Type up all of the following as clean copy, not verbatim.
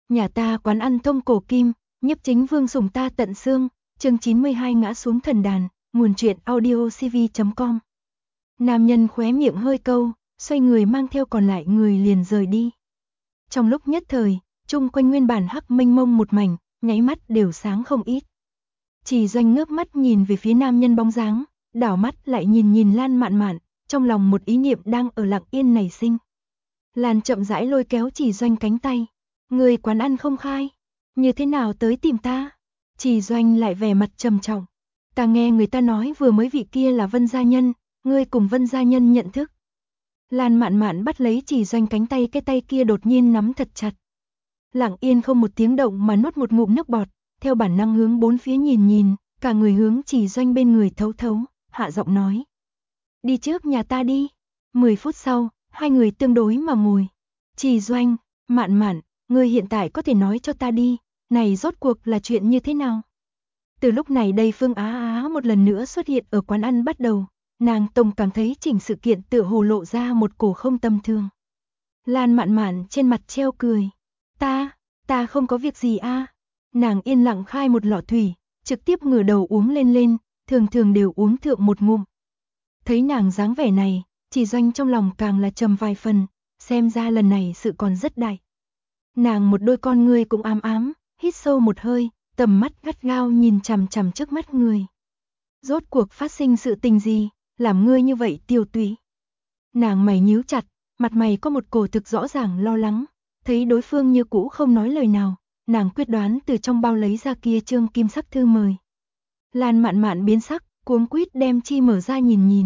Nhà ta quán ăn thông cổ kim, nhiếp chính vương sủng ta tận xương, chương 92 ngã xuống thần đàn, nguồn truyện audiocv.com. Nam nhân khóe miệng hơi câu, xoay người mang theo còn lại người liền rời đi. Trong lúc nhất thời, chung quanh nguyên bản hắc mênh mông một mảnh, nháy mắt đều sáng không ít. Chỉ Doanh ngước mắt nhìn về phía nam nhân bóng dáng, đảo mắt lại nhìn Lan Mạn Mạn, trong lòng một ý niệm đang ở lặng yên nảy sinh. Lan chậm rãi lôi kéo Chỉ Doanh cánh tay. Người quán ăn không khai, như thế nào tới tìm ta? Chỉ Doanh lại vẻ mặt trầm trọng. Ta nghe người ta nói vừa mới vị kia là Vân gia nhân, ngươi cùng Vân gia nhân nhận thức. Lan Mạn Mạn bắt lấy Chỉ Doanh cánh tay, cái tay kia đột nhiên nắm thật chặt. Lặng yên không một tiếng động mà nuốt một ngụm nước bọt, theo bản năng hướng bốn phía nhìn, cả người hướng Chỉ Doanh bên người thấu, hạ giọng nói. Đi trước nhà ta đi. 10 phút sau, hai người tương đối mà ngồi. Chỉ Doanh, Mạn Mạn, ngươi hiện tại có thể nói cho ta đi, này rốt cuộc là chuyện như thế nào? Từ lúc này đây Phương Á Á một lần nữa xuất hiện ở quán ăn bắt đầu, nàng tổng cảm thấy chỉnh sự kiện tựa hồ lộ ra một cổ không tầm thường. Lan Mạn Mạn trên mặt treo cười. Ta không có việc gì a. Nàng yên lặng khai một lọ thủy, trực tiếp ngửa đầu uống lên, thường đều uống thượng một ngụm. Thấy nàng dáng vẻ này, Chỉ Doanh trong lòng càng là trầm vài phần, xem ra lần này sự còn rất đại. Nàng một đôi con ngươi cũng ám, hít sâu một hơi, tầm mắt gắt gao nhìn chằm trước mắt người. Rốt cuộc phát sinh sự tình gì, làm ngươi như vậy tiêu tụy? Nàng mày nhíu chặt, mặt mày có một cổ thực rõ ràng lo lắng, thấy đối phương như cũ không nói lời nào, nàng quyết đoán từ trong bao lấy ra kia trương kim sắc thư mời. Lan Mạn Mạn biến sắc, cuống quýt đem chi mở ra nhìn.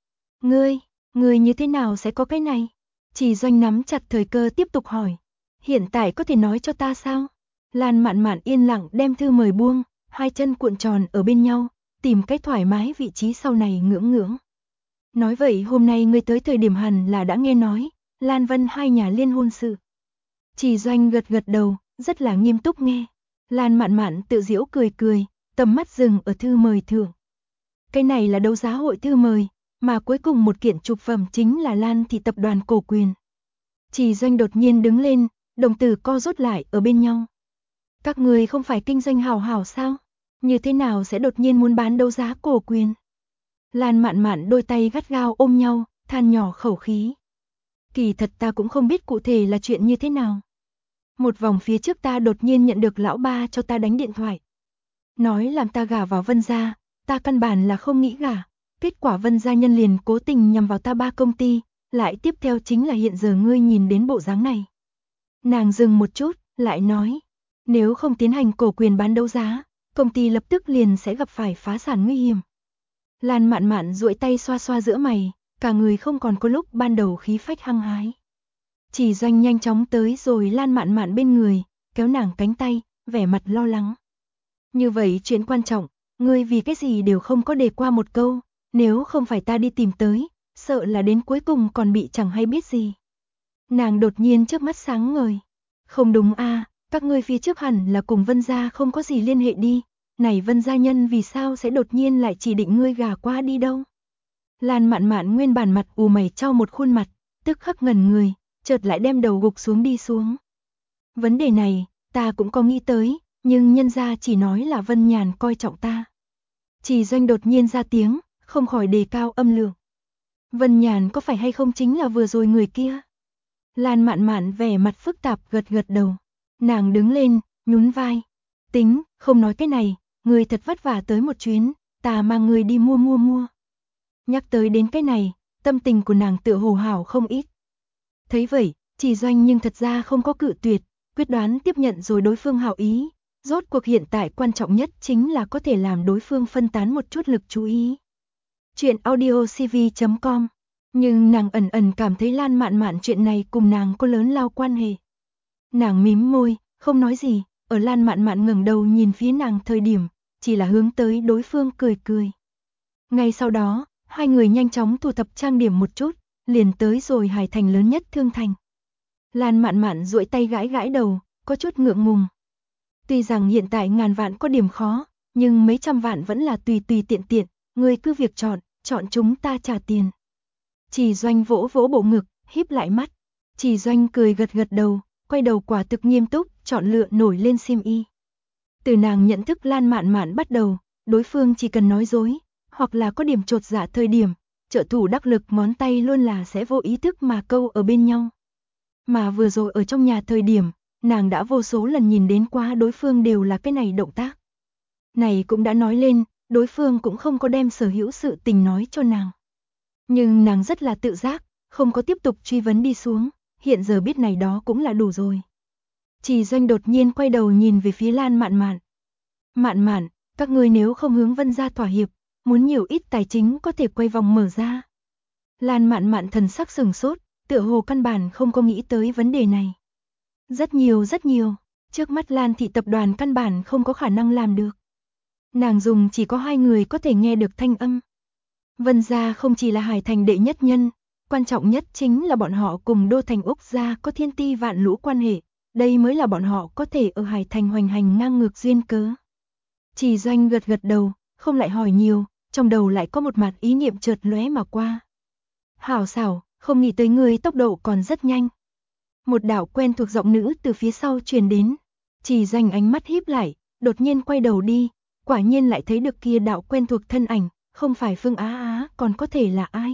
Ngươi như thế nào sẽ có cái này? Chỉ Doanh nắm chặt thời cơ tiếp tục hỏi. Hiện tại có thể nói cho ta sao? Lan Mạn Mạn yên lặng đem thư mời buông, hai chân cuộn tròn ở bên nhau, tìm cách thoải mái vị trí sau này ngưỡng. Nói vậy hôm nay ngươi tới thời điểm hẳn là đã nghe nói, Lan Vân hai nhà liên hôn sự. Chỉ Doanh gật đầu, rất là nghiêm túc nghe. Lan Mạn Mạn tự giễu cười, tầm mắt dừng ở thư mời thượng. Cái này là đấu giá hội thư mời, mà cuối cùng một kiện trục phẩm chính là Lan thị tập đoàn cổ quyền. Chỉ Doanh đột nhiên đứng lên, đồng tử co rút lại ở bên nhau. Các người không phải kinh doanh hảo sao? Như thế nào sẽ đột nhiên muốn bán đấu giá cổ quyền? Lan Mạn Mạn đôi tay gắt gao ôm nhau, than nhỏ khẩu khí. Kỳ thật ta cũng không biết cụ thể là chuyện như thế nào. Một vòng phía trước ta đột nhiên nhận được lão ba cho ta đánh điện thoại. Nói làm ta gả vào Vân gia, ta căn bản là không nghĩ gả. Kết quả Vân gia nhân liền cố tình nhằm vào ta ba công ty, lại tiếp theo chính là hiện giờ ngươi nhìn đến bộ dáng này. Nàng dừng một chút, lại nói, nếu không tiến hành cổ quyền bán đấu giá, công ty lập tức liền sẽ gặp phải phá sản nguy hiểm. Lan Mạn Mạn duỗi tay xoa giữa mày, cả người không còn có lúc ban đầu khí phách hăng hái. Chỉ Doanh nhanh chóng tới rồi Lan Mạn Mạn bên người, kéo nàng cánh tay, vẻ mặt lo lắng. Như vậy chuyện quan trọng, ngươi vì cái gì đều không có đề qua một câu, nếu không phải ta đi tìm tới, sợ là đến cuối cùng còn bị chẳng hay biết gì. Nàng đột nhiên trước mắt sáng ngời. Không đúng a, các ngươi phía trước hẳn là cùng Vân gia không có gì liên hệ đi, này Vân gia nhân vì sao sẽ đột nhiên lại chỉ định ngươi gả qua đi đâu? Lan Mạn Mạn nguyên bản mặt ù mày trao một khuôn mặt, tức khắc ngẩn người, chợt lại đem đầu gục đi xuống. Vấn đề này, ta cũng có nghĩ tới, nhưng nhân gia chỉ nói là Vân Nhàn coi trọng ta. Chỉ Doanh đột nhiên ra tiếng, không khỏi đề cao âm lượng. Vân Nhàn có phải hay không chính là vừa rồi người kia? Lan Mạn Mạn vẻ mặt phức tạp gật đầu. Nàng đứng lên, nhún vai. Tính, không nói cái này, người thật vất vả tới một chuyến, ta mang người đi mua. Nhắc tới đến cái này, tâm tình của nàng tựa hồ hảo không ít. Thấy vậy, Chỉ Doanh nhưng thật ra không có cự tuyệt, quyết đoán tiếp nhận rồi đối phương hảo ý. Rốt cuộc hiện tại quan trọng nhất chính là có thể làm đối phương phân tán một chút lực chú ý. Chuyện audiocv.com. Nhưng nàng ẩn cảm thấy Lan Mạn Mạn chuyện này cùng nàng có lớn lao quan hệ. Nàng mím môi, không nói gì, ở Lan Mạn Mạn ngẩng đầu nhìn phía nàng thời điểm, chỉ là hướng tới đối phương cười. Ngay sau đó, hai người nhanh chóng thu thập trang điểm một chút, liền tới rồi Hải Thành lớn nhất Thương Thành. Lan Mạn Mạn duỗi tay gãi đầu, có chút ngượng ngùng. Tuy rằng hiện tại ngàn vạn có điểm khó, nhưng mấy trăm vạn vẫn là tùy tiện, ngươi cứ việc chọn chúng ta trả tiền. Chỉ Doanh vỗ bộ ngực, híp lại mắt. Chỉ Doanh cười gật đầu, quay đầu quả thực nghiêm túc, chọn lựa nổi lên xiêm y. Từ nàng nhận thức Lan Mạn Mạn bắt đầu, đối phương chỉ cần nói dối, hoặc là có điểm chột dạ thời điểm, trợ thủ đắc lực ngón tay luôn là sẽ vô ý thức mà câu ở bên nhau. Mà vừa rồi ở trong nhà thời điểm, nàng đã vô số lần nhìn đến quá đối phương đều là cái này động tác. Này cũng đã nói lên, đối phương cũng không có đem sở hữu sự tình nói cho nàng. Nhưng nàng rất là tự giác, không có tiếp tục truy vấn đi xuống, hiện giờ biết này đó cũng là đủ rồi. Chỉ Doanh đột nhiên quay đầu nhìn về phía Lan Mạn Mạn. Mạn Mạn, các ngươi nếu không hướng Vân gia thỏa hiệp, muốn nhiều ít tài chính có thể quay vòng mở ra. Lan Mạn Mạn thần sắc sừng sốt, tựa hồ căn bản không có nghĩ tới vấn đề này. Rất nhiều, trước mắt Lan thị tập đoàn căn bản không có khả năng làm được. Nàng dùng chỉ có 2 người có thể nghe được thanh âm. Vân gia không chỉ là Hải Thành đệ nhất nhân, quan trọng nhất chính là bọn họ cùng Đô Thành Úc gia có thiên ti vạn lũ quan hệ, đây mới là bọn họ có thể ở Hải Thành hoành hành ngang ngược duyên cớ. Chỉ Doanh gật gật đầu, không lại hỏi nhiều, trong đầu lại có một mặt ý niệm chợt lóe mà qua. Hảo xảo, không nghĩ tới người tốc độ còn rất nhanh. Một đạo quen thuộc giọng nữ từ phía sau truyền đến, Chỉ Doanh ánh mắt híp lại, đột nhiên quay đầu đi, quả nhiên lại thấy được kia đạo quen thuộc thân ảnh, không phải Phương Á Á còn có thể là ai.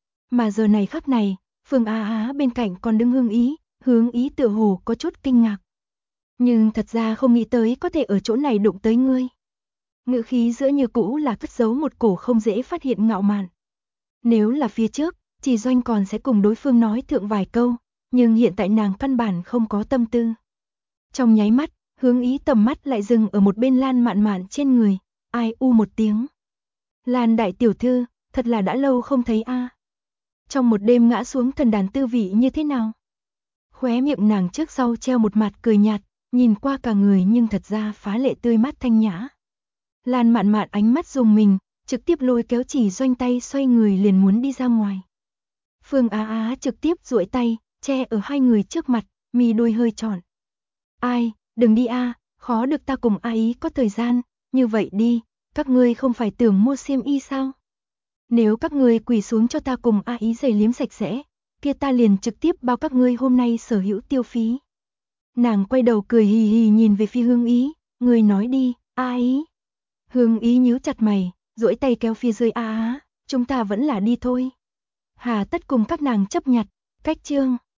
Mà giờ này khắc này, Phương Á Á bên cạnh còn đứng Hướng Ý tựa hồ có chút kinh ngạc. Nhưng thật ra không nghĩ tới có thể ở chỗ này đụng tới ngươi. Ngữ khí giữa như cũ là cất giấu một cổ không dễ phát hiện ngạo mạn. Nếu là phía trước, Chỉ Doanh còn sẽ cùng đối phương nói thượng vài câu, nhưng hiện tại nàng căn bản không có tâm tư. Trong nháy mắt, Hướng Ý tầm mắt lại dừng ở một bên Lan Mạn Mạn trên người, ai u một tiếng. Lan đại tiểu thư, thật là đã lâu không thấy a. Trong một đêm ngã xuống thần đàn tư vị như thế nào? Khóe miệng nàng trước sau treo một mặt cười nhạt, nhìn qua cả người nhưng thật ra phá lệ tươi mát thanh nhã. Lan Mạn Mạn ánh mắt rùng mình, trực tiếp lôi kéo Chỉ Doanh tay xoay người liền muốn đi ra ngoài. Phương Á Á trực tiếp duỗi tay, che ở 2 người trước mặt, mi đôi hơi tròn. Ai, đừng đi a, khó được ta cùng A Ý có thời gian, như vậy đi, các ngươi không phải tưởng mua xiêm y sao? Nếu các ngươi quỳ xuống cho ta cùng A Ý giày liếm sạch sẽ, kia ta liền trực tiếp bao các ngươi hôm nay sở hữu tiêu phí. Nàng quay đầu cười hì hì nhìn về phía Hướng Ý, ngươi nói đi, A Ý. Hướng Ý nhíu chặt mày, duỗi tay kéo phía dưới A Á, chúng ta vẫn là đi thôi. Hà tất cùng các nàng chấp nhặt, cách chương.